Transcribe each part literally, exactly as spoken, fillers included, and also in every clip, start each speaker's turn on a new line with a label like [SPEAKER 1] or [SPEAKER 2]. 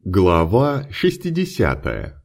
[SPEAKER 1] Глава шестидесятая.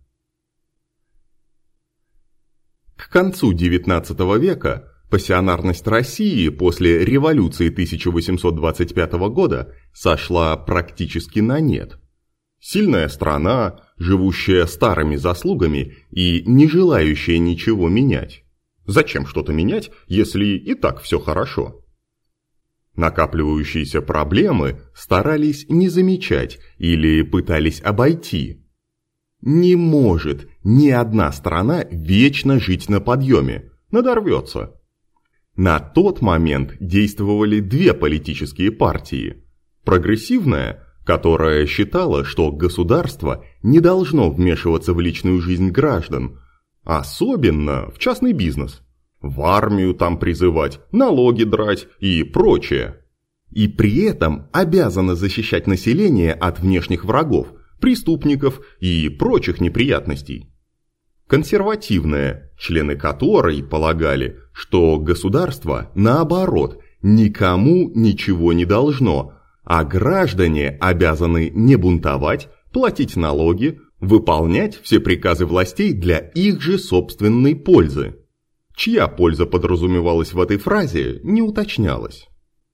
[SPEAKER 1] К концу девятнадцатого века пассионарность России после революции тысяча восемьсот двадцать пятого года сошла практически на нет. Сильная страна, живущая старыми заслугами и не желающая ничего менять. Зачем что-то менять, если и так все хорошо? Накапливающиеся проблемы старались не замечать или пытались обойти. Не может ни одна страна вечно жить на подъеме, надорвется. На тот момент действовали две политические партии. Прогрессивная, которая считала, что государство не должно вмешиваться в личную жизнь граждан, особенно в частный бизнес. В армию там призывать, налоги драть и прочее. И при этом обязана защищать население от внешних врагов, преступников и прочих неприятностей. Консервативная, члены которой полагали, что государство, наоборот, никому ничего не должно, а граждане обязаны не бунтовать, платить налоги, выполнять все приказы властей для их же собственной пользы. Чья польза подразумевалась в этой фразе, не уточнялось.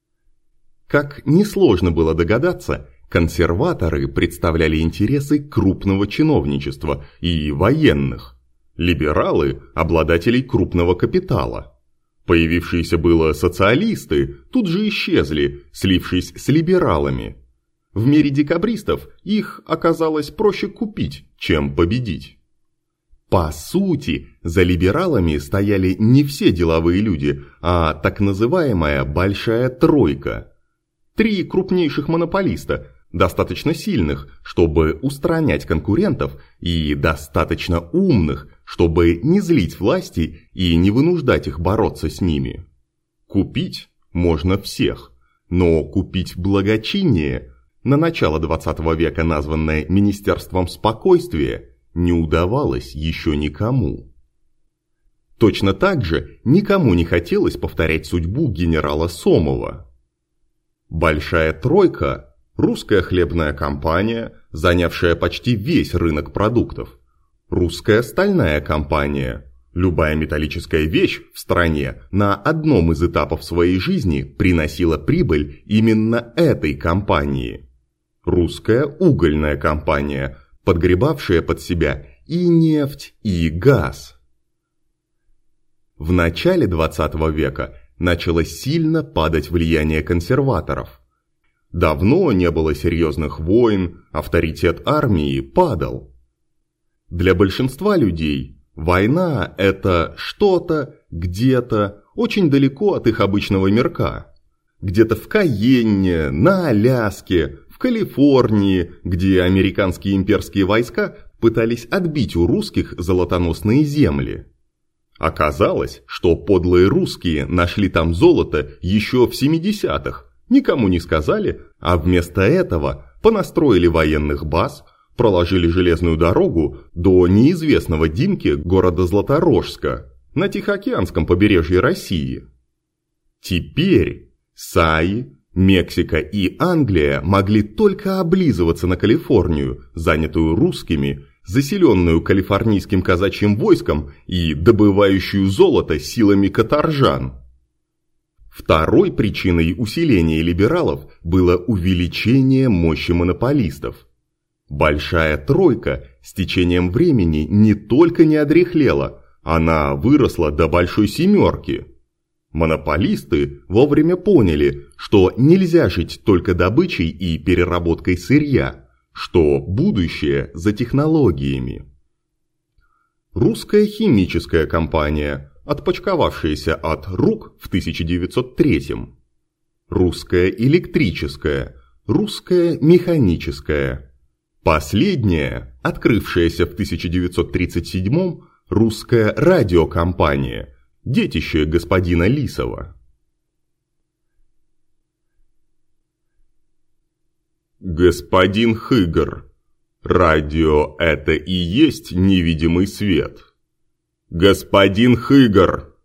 [SPEAKER 1] Как несложно было догадаться, консерваторы представляли интересы крупного чиновничества и военных, либералы – обладателей крупного капитала. Появившиеся было социалисты тут же исчезли, слившись с либералами. В мире декабристов их оказалось проще купить, чем победить. По сути, за либералами стояли не все деловые люди, а так называемая «большая тройка». Три крупнейших монополиста, достаточно сильных, чтобы устранять конкурентов, и достаточно умных, чтобы не злить власти и не вынуждать их бороться с ними. Купить можно всех, но купить благочиние, на начало двадцатого века названное Министерством спокойствия, не удавалось еще никому. Точно так же никому не хотелось повторять судьбу генерала Сомова. Большая тройка – русская хлебная компания, занявшая почти весь рынок продуктов, русская стальная компания. Любая металлическая вещь в стране на одном из этапов своей жизни приносила прибыль именно этой компании. Русская угольная компания – подгребавшая под себя и нефть, и газ. В начале двадцатого века начало сильно падать влияние консерваторов. Давно не было серьезных войн, авторитет армии падал. Для большинства людей война – это что-то, где-то, очень далеко от их обычного мирка. Где-то в Кайенне, на Аляске, в Калифорнии, где американские имперские войска пытались отбить у русских золотоносные земли. Оказалось, что подлые русские нашли там золото еще в семидесятых, никому не сказали, а вместо этого понастроили военных баз, проложили железную дорогу до неизвестного Димки города Златорожска на Тихоокеанском побережье России. Теперь Саи, Мексика и Англия могли только облизываться на Калифорнию, занятую русскими, заселенную калифорнийским казачьим войском и добывающую золото силами каторжан. Второй причиной усиления либералов было увеличение мощи монополистов. Большая тройка с течением времени не только не одряхлела, она выросла до большой семерки. Монополисты вовремя поняли, что нельзя жить только добычей и переработкой сырья, что будущее за технологиями. Русская химическая компания, отпочковавшаяся от РУК в тысяча девятьсот третьем. Русская электрическая, русская механическая. Последняя, открывшаяся в тысяча девятьсот тридцать седьмом, русская радиокомпания, детище господина Лисова. Господин Хыгр, радио – это и есть невидимый свет. Господин Хыгр.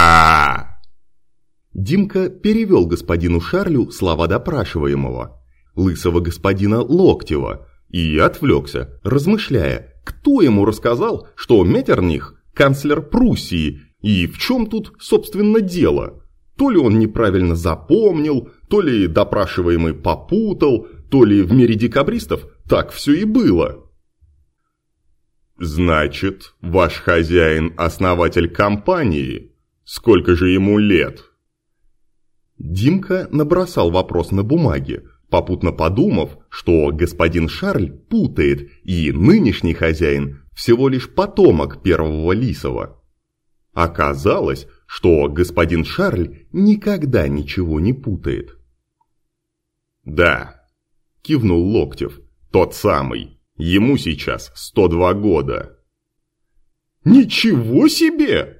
[SPEAKER 1] Да.
[SPEAKER 2] Димка перевел господину Шарлю слова допрашиваемого.
[SPEAKER 1] лысого господина Локтева, и отвлекся, размышляя, кто ему рассказал, что Меттерних – канцлер Пруссии, и в чем тут, собственно, дело. То ли он неправильно запомнил, то ли допрашиваемый попутал, то ли в мире декабристов так все и было. «Значит, ваш хозяин – основатель компании? Сколько же ему лет?» Димка набросал вопрос на бумаге, попутно подумав, что господин Шарль путает, и нынешний хозяин всего лишь потомок первого Лисова. Оказалось, что господин Шарль никогда ничего не путает. «Да», – кивнул Локтев, – «тот самый, ему сейчас сто два года». «Ничего себе!»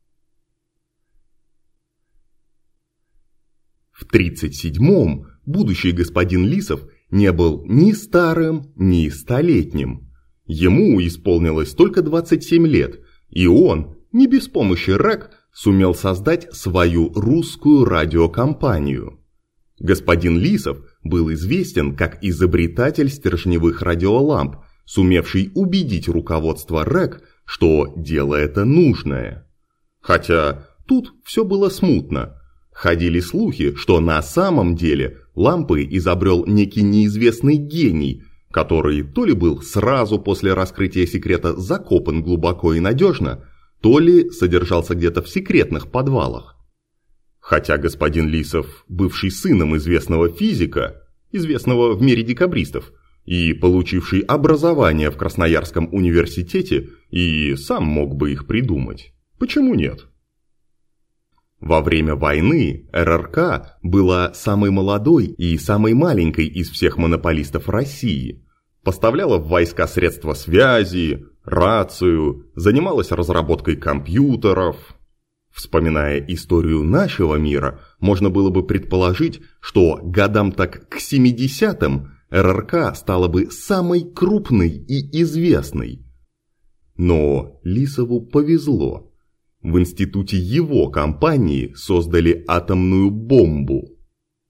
[SPEAKER 1] В тридцать седьмом будущий господин Лисов не был ни старым, ни столетним. Ему исполнилось только двадцать семь лет, и он, не без помощи РЭК, сумел создать свою русскую радиокомпанию. Господин Лисов был известен как изобретатель стержневых радиоламп, сумевший убедить руководство РЭК, что дело это нужное. Хотя тут все было смутно. Ходили слухи, что на самом деле лампы изобрел некий неизвестный гений, который то ли был сразу после раскрытия секрета закопан глубоко и надежно, то ли содержался где-то в секретных подвалах. Хотя господин Лисов, бывший сыном известного физика, известного в мире декабристов, и получивший образование в Красноярском университете, и сам мог бы их придумать. Почему нет? Во время войны РРК была самой молодой и самой маленькой из всех монополистов России. Поставляла в войска средства связи, рацию, занималась разработкой компьютеров. Вспоминая историю нашего мира, можно было бы предположить, что годам так к семидесятым РРК стала бы самой крупной и известной. Но Лисову повезло. В институте его компании создали атомную бомбу.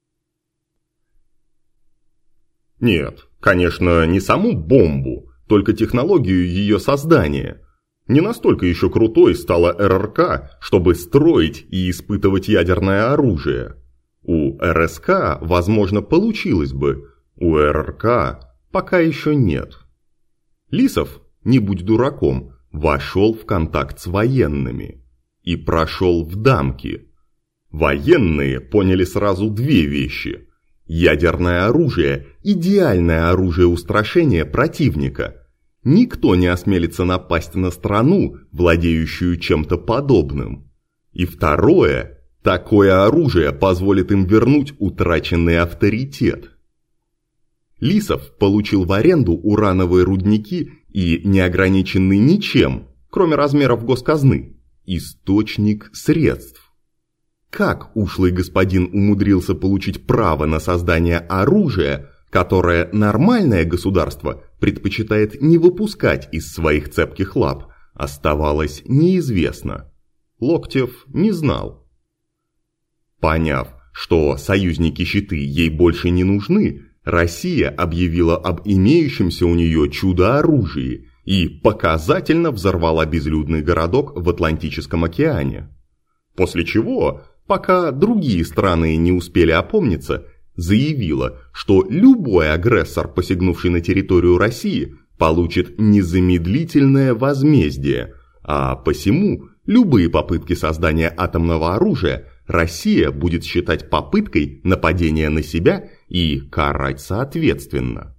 [SPEAKER 1] Нет, конечно, не саму бомбу, только технологию ее создания. Не настолько еще крутой стала РРК, чтобы строить и испытывать ядерное оружие. У РСК, возможно, получилось бы, у РРК пока еще нет. Лисов, не будь дураком, вошел в контакт с военными и прошел в дамки. Военные поняли сразу две вещи. Ядерное оружие – идеальное оружие устрашения противника. Никто не осмелится напасть на страну, владеющую чем-то подобным. И второе – такое оружие позволит им вернуть утраченный авторитет. Лисов получил в аренду урановые рудники и неограниченный ничем, кроме размеров госказны, источник средств. Как ушлый господин умудрился получить право на создание оружия, которое нормальное государство предпочитает не выпускать из своих цепких лап, оставалось неизвестно. Локтев не знал. Поняв, что союзники-щиты ей больше не нужны, Россия объявила об имеющемся у нее чудо-оружии и показательно взорвала безлюдный городок в Атлантическом океане. После чего, пока другие страны не успели опомниться, заявила, что любой агрессор, посягнувший на территорию России, получит незамедлительное возмездие, а посему любые попытки создания атомного оружия Россия будет считать попыткой нападения на себя и карать соответственно.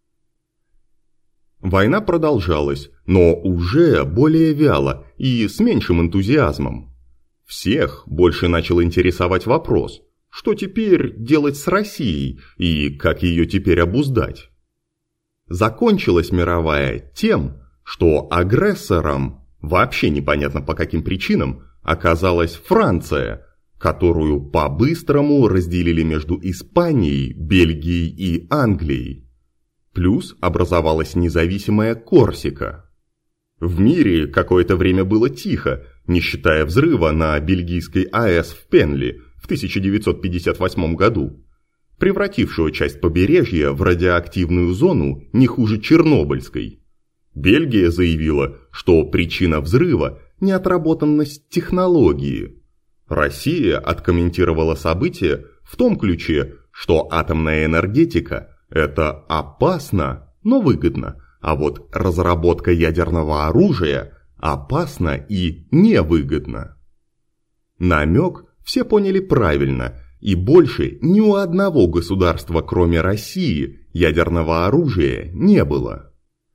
[SPEAKER 1] Война продолжалась, но уже более вяло и с меньшим энтузиазмом. Всех больше начал интересовать вопрос, что теперь делать с Россией и как ее теперь обуздать. Закончилась мировая тем, что агрессором, вообще непонятно по каким причинам, оказалась Франция, которую по-быстрому разделили между Испанией, Бельгией и Англией. Плюс образовалась независимая Корсика. В мире какое-то время было тихо, не считая взрыва на бельгийской АЭС в Пенли в тысяча девятьсот пятьдесят восьмом году. превратившего часть побережья в радиоактивную зону не хуже Чернобыльской. Бельгия заявила, что причина взрыва – неотработанность технологии. Россия откомментировала события в том ключе, что атомная энергетика – это опасно, но выгодно, а вот разработка ядерного оружия опасно и невыгодно. Намек все поняли правильно, и больше ни у одного государства, кроме России, ядерного оружия не было.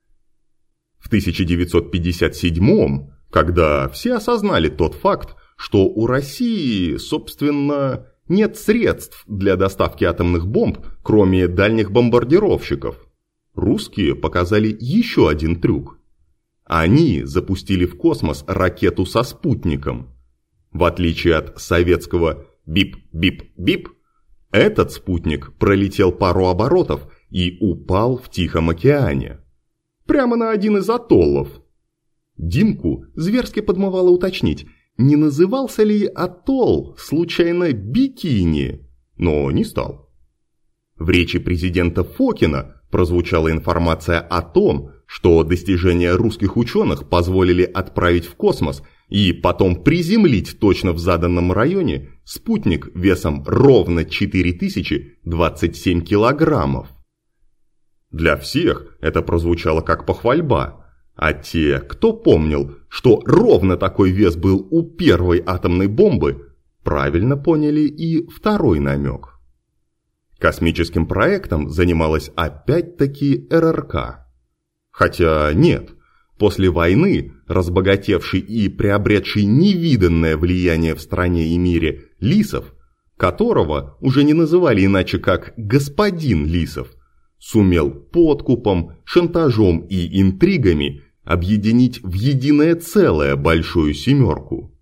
[SPEAKER 1] В тысяча девятьсот пятьдесят седьмом, когда все осознали тот факт, что у России, собственно, нет средств для доставки атомных бомб, кроме дальних бомбардировщиков, русские показали еще один трюк. Они запустили в космос ракету со спутником. В отличие от советского «бип-бип-бип», этот спутник пролетел пару оборотов и упал в Тихом океане. Прямо на один из атоллов. Димку зверски подмывало уточнить, не назывался ли атолл случайно Бикини, но не стал. В речи президента Фокина прозвучала информация о том, что достижения русских ученых позволили отправить в космос и потом приземлить точно в заданном районе спутник весом ровно четыре тысячи двадцать семь килограммов. Для всех это прозвучало как похвальба, а те, кто помнил, что ровно такой вес был у первой атомной бомбы, правильно поняли и второй намек. Космическим проектом занималась опять-таки эр эр ка. Хотя нет, после войны разбогатевший и приобретший невиданное влияние в стране и мире Лисов, которого уже не называли иначе как господин Лисов, сумел подкупом, шантажом и интригами объединить в единое целое большую семерку.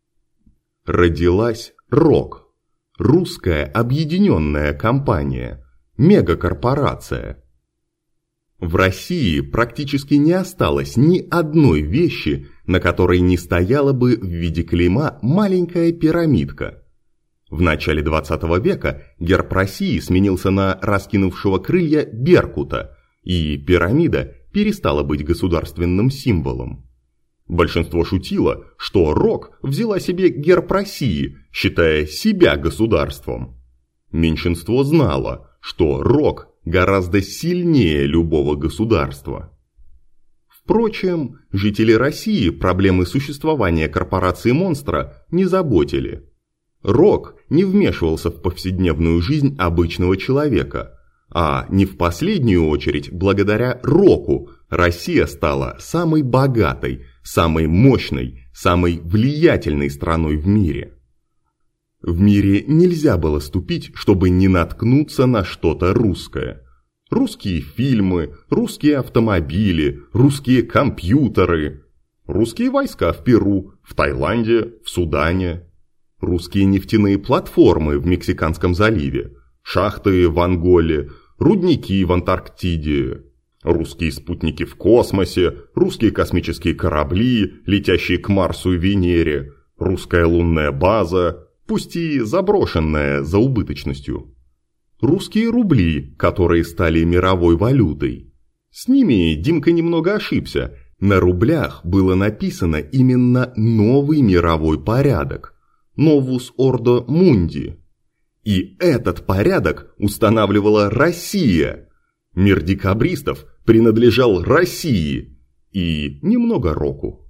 [SPEAKER 1] Родилась РОК, русская объединенная компания, мегакорпорация. В России практически не осталось ни одной вещи, на которой не стояла бы в виде клейма маленькая пирамидка. В начале двадцатого века герб России сменился на раскинувшего крылья беркута, и пирамида перестала быть государственным символом. Большинство шутило, что РОК взяла себе герб России, считая себя государством. Меньшинство знало, что РОК гораздо сильнее любого государства. Впрочем, жители России проблемы существования корпорации-монстра не заботили. РОК не вмешивался в повседневную жизнь обычного человека, а не в последнюю очередь благодаря РОКу Россия стала самой богатой, самой мощной, самой влиятельной страной в мире. В мире нельзя было ступить, чтобы не наткнуться на что-то русское. Русские фильмы, русские автомобили, русские компьютеры, русские войска в Перу, в Таиланде, в Судане, русские нефтяные платформы в Мексиканском заливе, шахты в Анголе, рудники в Антарктиде, русские спутники в космосе, русские космические корабли, летящие к Марсу и Венере, русская лунная база, пусть и заброшенная за убыточностью. Русские рубли, которые стали мировой валютой. С ними Димка немного ошибся. На рублях было написано именно «новый мировой порядок» – «Novus Ordo Mundi». И этот порядок устанавливала Россия. Мир декабристов принадлежал России и немного РОКу.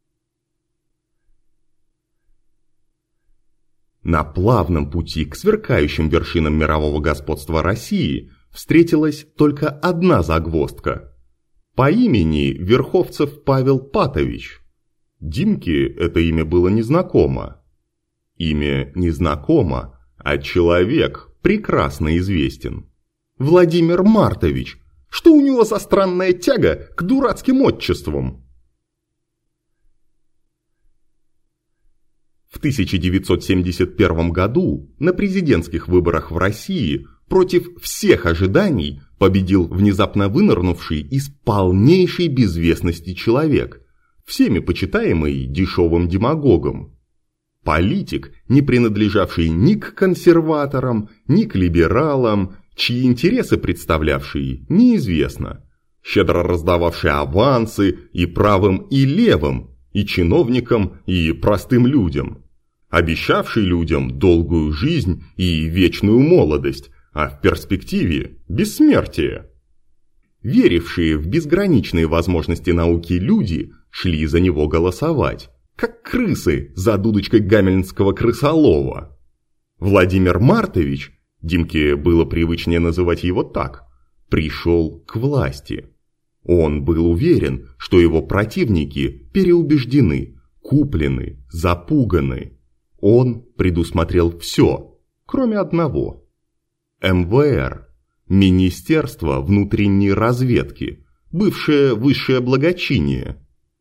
[SPEAKER 1] На плавном пути к сверкающим вершинам мирового господства России встретилась только одна загвоздка. По имени Верховцев Павел Патович. Димке это имя было незнакомо. Имя незнакомо, а человек прекрасно известен. Владимир Мартович. Что у него за странная тяга к дурацким отчествам? В тысяча девятьсот семьдесят первом году на президентских выборах в России против всех ожиданий победил внезапно вынырнувший из полнейшей безвестности человек, всеми почитаемый дешевым демагогом. Политик, не принадлежавший ни к консерваторам, ни к либералам, чьи интересы представлявший, неизвестно. Щедро раздававший авансы и правым, и левым, и чиновникам, и простым людям. Обещавший людям долгую жизнь и вечную молодость, а в перспективе – бессмертие. Верившие в безграничные возможности науки люди шли за него голосовать, как крысы за дудочкой гамельнского крысолова. Владимир Мартович, Димке было привычнее называть его так, пришел к власти. Он был уверен, что его противники переубеждены, куплены, запуганы. Он предусмотрел все, кроме одного. эм вэ эр, Министерство внутренней разведки, бывшее высшее благочиние.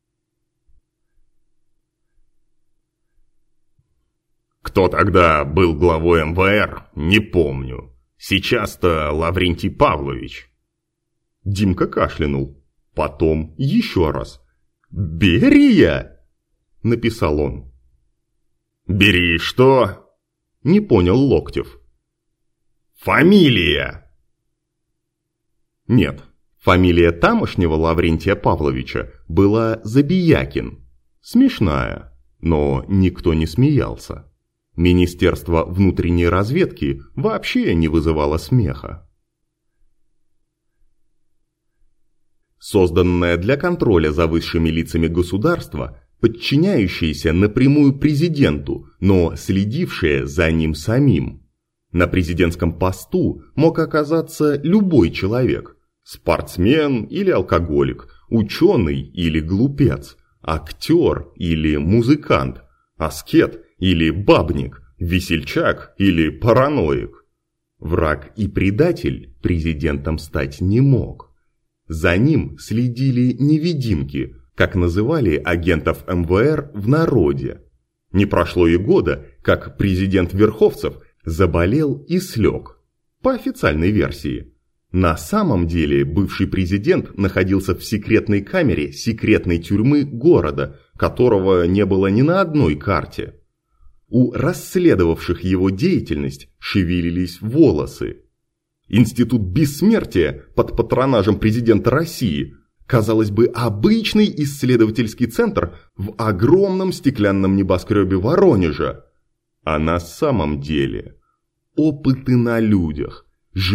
[SPEAKER 1] Кто тогда был главой эм вэ эр, не помню. Сейчас-то Лаврентий Павлович. Димка кашлянул. Потом еще раз. «Берия?» – написал он. «Бери что?» – не понял Локтев. «Фамилия!» Нет, фамилия тамошнего Лаврентия Павловича была Забиякин. Смешная, но никто не смеялся. Министерство внутренней разведки вообще не вызывало смеха. Созданное для контроля за высшими лицами государства, подчиняющееся напрямую президенту, но следившее за ним самим. На президентском посту мог оказаться любой человек – спортсмен или алкоголик, ученый или глупец, актер или музыкант, аскет или бабник, весельчак или параноик. Враг и предатель президентом стать не мог. За ним следили невидимки, как называли агентов эм вэ эр в народе. Не прошло и года, как президент Верховцев заболел и слег. По официальной версии. На самом деле бывший президент находился в секретной камере секретной тюрьмы города, которого не было ни на одной карте. У расследовавших его деятельность шевелились волосы. Институт бессмертия под патронажем президента России, казалось бы, обычный исследовательский центр в огромном стеклянном небоскребе Воронежа. А на самом деле опыты на людях,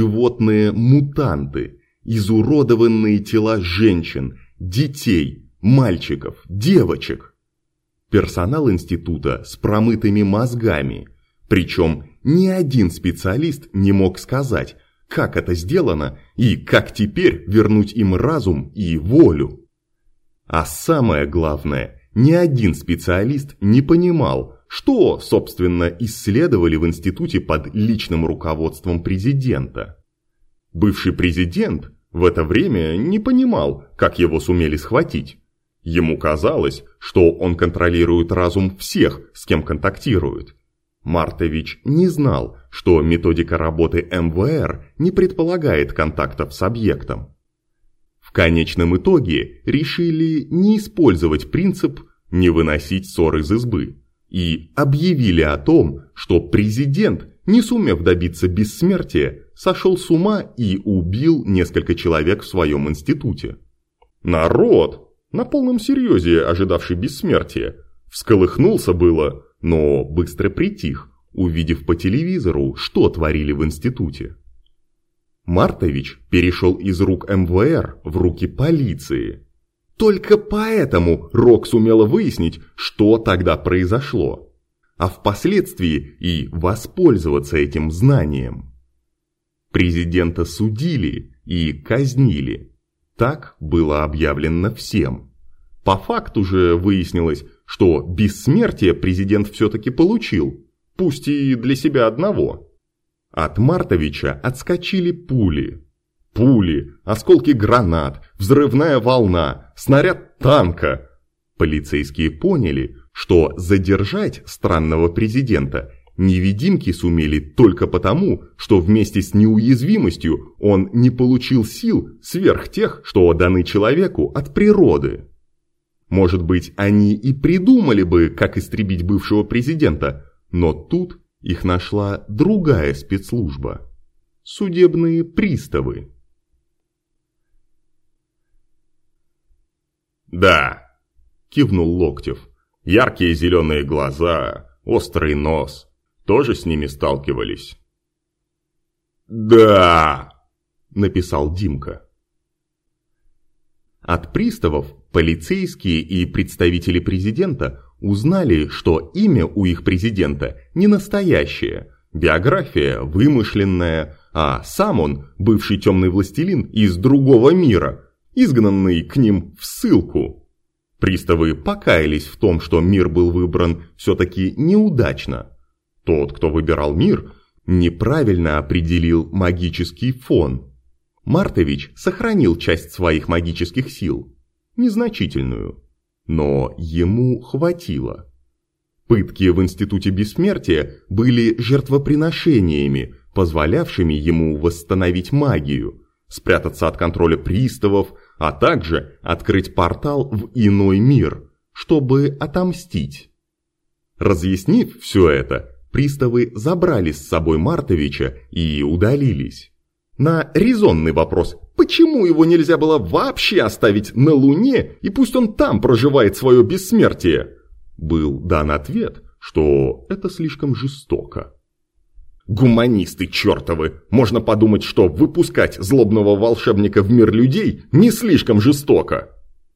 [SPEAKER 1] животные-мутанты, изуродованные тела женщин, детей, мальчиков, девочек. Персонал института с промытыми мозгами, причем ни один специалист не мог сказать, как это сделано и как теперь вернуть им разум и волю. А самое главное, ни один специалист не понимал, что, собственно, исследовали в институте под личным руководством президента. Бывший президент в это время не понимал, как его сумели схватить. Ему казалось, что он контролирует разум всех, с кем контактирует. Мартович не знал, что методика работы эм вэ эр не предполагает контактов с объектом. В конечном итоге решили не использовать принцип «не выносить ссор из избы» и объявили о том, что президент, не сумев добиться бессмертия, сошел с ума и убил несколько человек в своем институте. Народ, на полном серьезе ожидавший бессмертия, всколыхнулся было, но быстро притих, увидев по телевизору, что творили в институте. Мартович перешел из рук эм вэ эр в руки полиции. Только поэтому Рок сумела выяснить, что тогда произошло, а впоследствии и воспользоваться этим знанием. Президента судили и казнили. Так было объявлено всем. По факту же выяснилось, что бессмертие президент все-таки получил, пусть и для себя одного. От Мартовича отскочили пули. Пули, осколки гранат, взрывная волна, снаряд танка. Полицейские поняли, что задержать странного президента невидимки сумели только потому, что вместе с неуязвимостью он не получил сил сверх тех, что даны человеку от природы. Может быть, они и придумали бы, как истребить бывшего президента, но тут их нашла другая спецслужба – судебные приставы. «Да», – кивнул Локтев, – «яркие зеленые глаза, острый нос, тоже с ними сталкивались?» «Да», – написал Димка. От приставов полицейские и представители президента узнали, что имя у их президента не настоящее, биография вымышленная, а сам он бывший темный властелин из другого мира, изгнанный к ним в ссылку. Приставы покаялись в том, что мир был выбран все-таки неудачно. Тот, кто выбирал мир, неправильно определил магический фон. Мартович сохранил часть своих магических сил, незначительную, но ему хватило. Пытки в Институте Бессмертия были жертвоприношениями, позволявшими ему восстановить магию, спрятаться от контроля приставов, а также открыть портал в иной мир, чтобы отомстить. Разъяснив все это, приставы забрали с собой Мартовича и удалились. На резонный вопрос, почему его нельзя было вообще оставить на Луне и пусть он там проживает свое бессмертие, был дан ответ, что это слишком жестоко. Гуманисты чертовы! Можно подумать, что выпускать злобного волшебника в мир людей не слишком жестоко.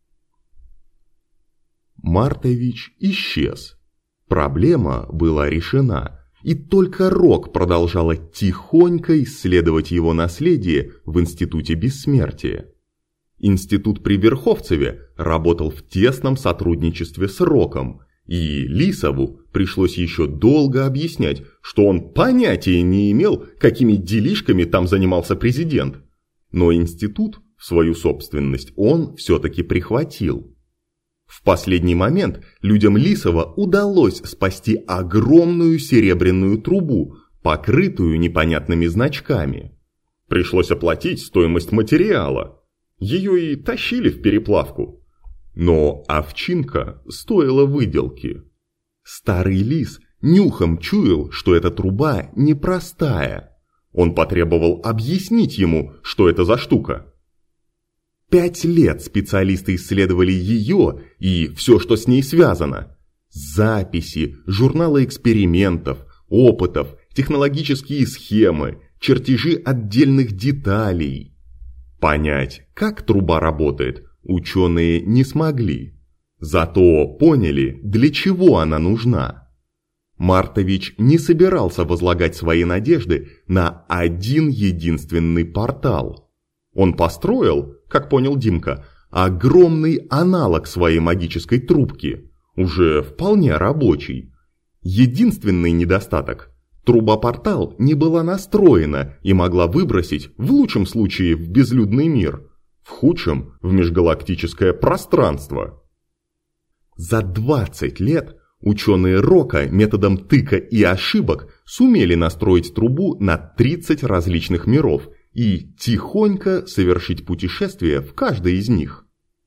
[SPEAKER 1] Мартович исчез. Проблема была решена. И только Рок продолжала тихонько исследовать его наследие в Институте Бессмертия. Институт при Верховцеве работал в тесном сотрудничестве с Роком, и Лисову пришлось еще долго объяснять, что он понятия не имел, какими делишками там занимался президент. Но институт, в свою собственность, он все-таки прихватил. В последний момент людям Лисова удалось спасти огромную серебряную трубу, покрытую непонятными значками. Пришлось оплатить стоимость материала. Ее и тащили в переплавку. Но овчинка стоила выделки. Старый лис нюхом чуял, что эта труба непростая. Он потребовал объяснить ему, что это за штука. Пять лет специалисты исследовали ее и все, что с ней связано. Записи, журналы экспериментов, опытов, технологические схемы, чертежи отдельных деталей. Понять, как труба работает, ученые не смогли. Зато поняли, для чего она нужна. Мартович не собирался возлагать свои надежды на один единственный портал. Он построил, как понял Димка, огромный аналог своей магической трубки, уже вполне рабочий. Единственный недостаток – труба-портал не была настроена и могла выбросить, в лучшем случае, в безлюдный мир, в худшем – в межгалактическое пространство. За двадцать лет ученые Рока методом тыка и ошибок сумели настроить трубу на тридцать различных миров и тихонько совершить путешествие в каждой из них.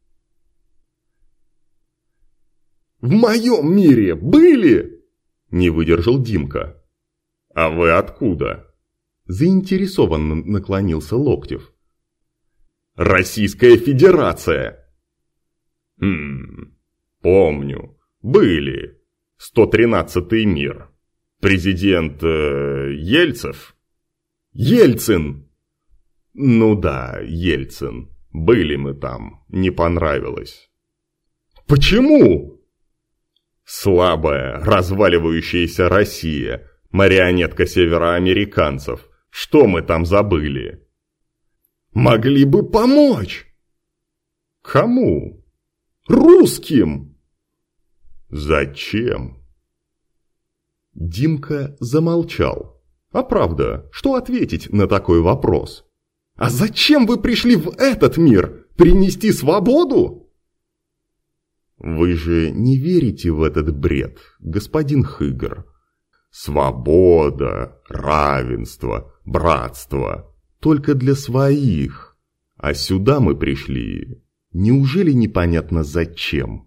[SPEAKER 1] «В моем мире были?» – не выдержал Димка. «А вы откуда?» – заинтересованно наклонился Локтев. «Российская Федерация!» «Хм, помню, были. сто тринадцатый мир. Президент э, Ельцев?» «Ельцин!» «Ну да, Ельцин. Были мы там. Не понравилось». «Почему?» «Слабая, разваливающаяся Россия. Марионетка североамериканцев. Что мы там забыли?» «Могли бы помочь!» «Кому?» «Русским!» «Зачем?» Димка замолчал. А правда, что ответить на такой вопрос? «А зачем вы пришли в этот мир? Принести свободу?» «Вы же не верите в этот бред, господин Хыгр. Свобода, равенство, братство только для своих. А сюда мы пришли. Неужели непонятно зачем?»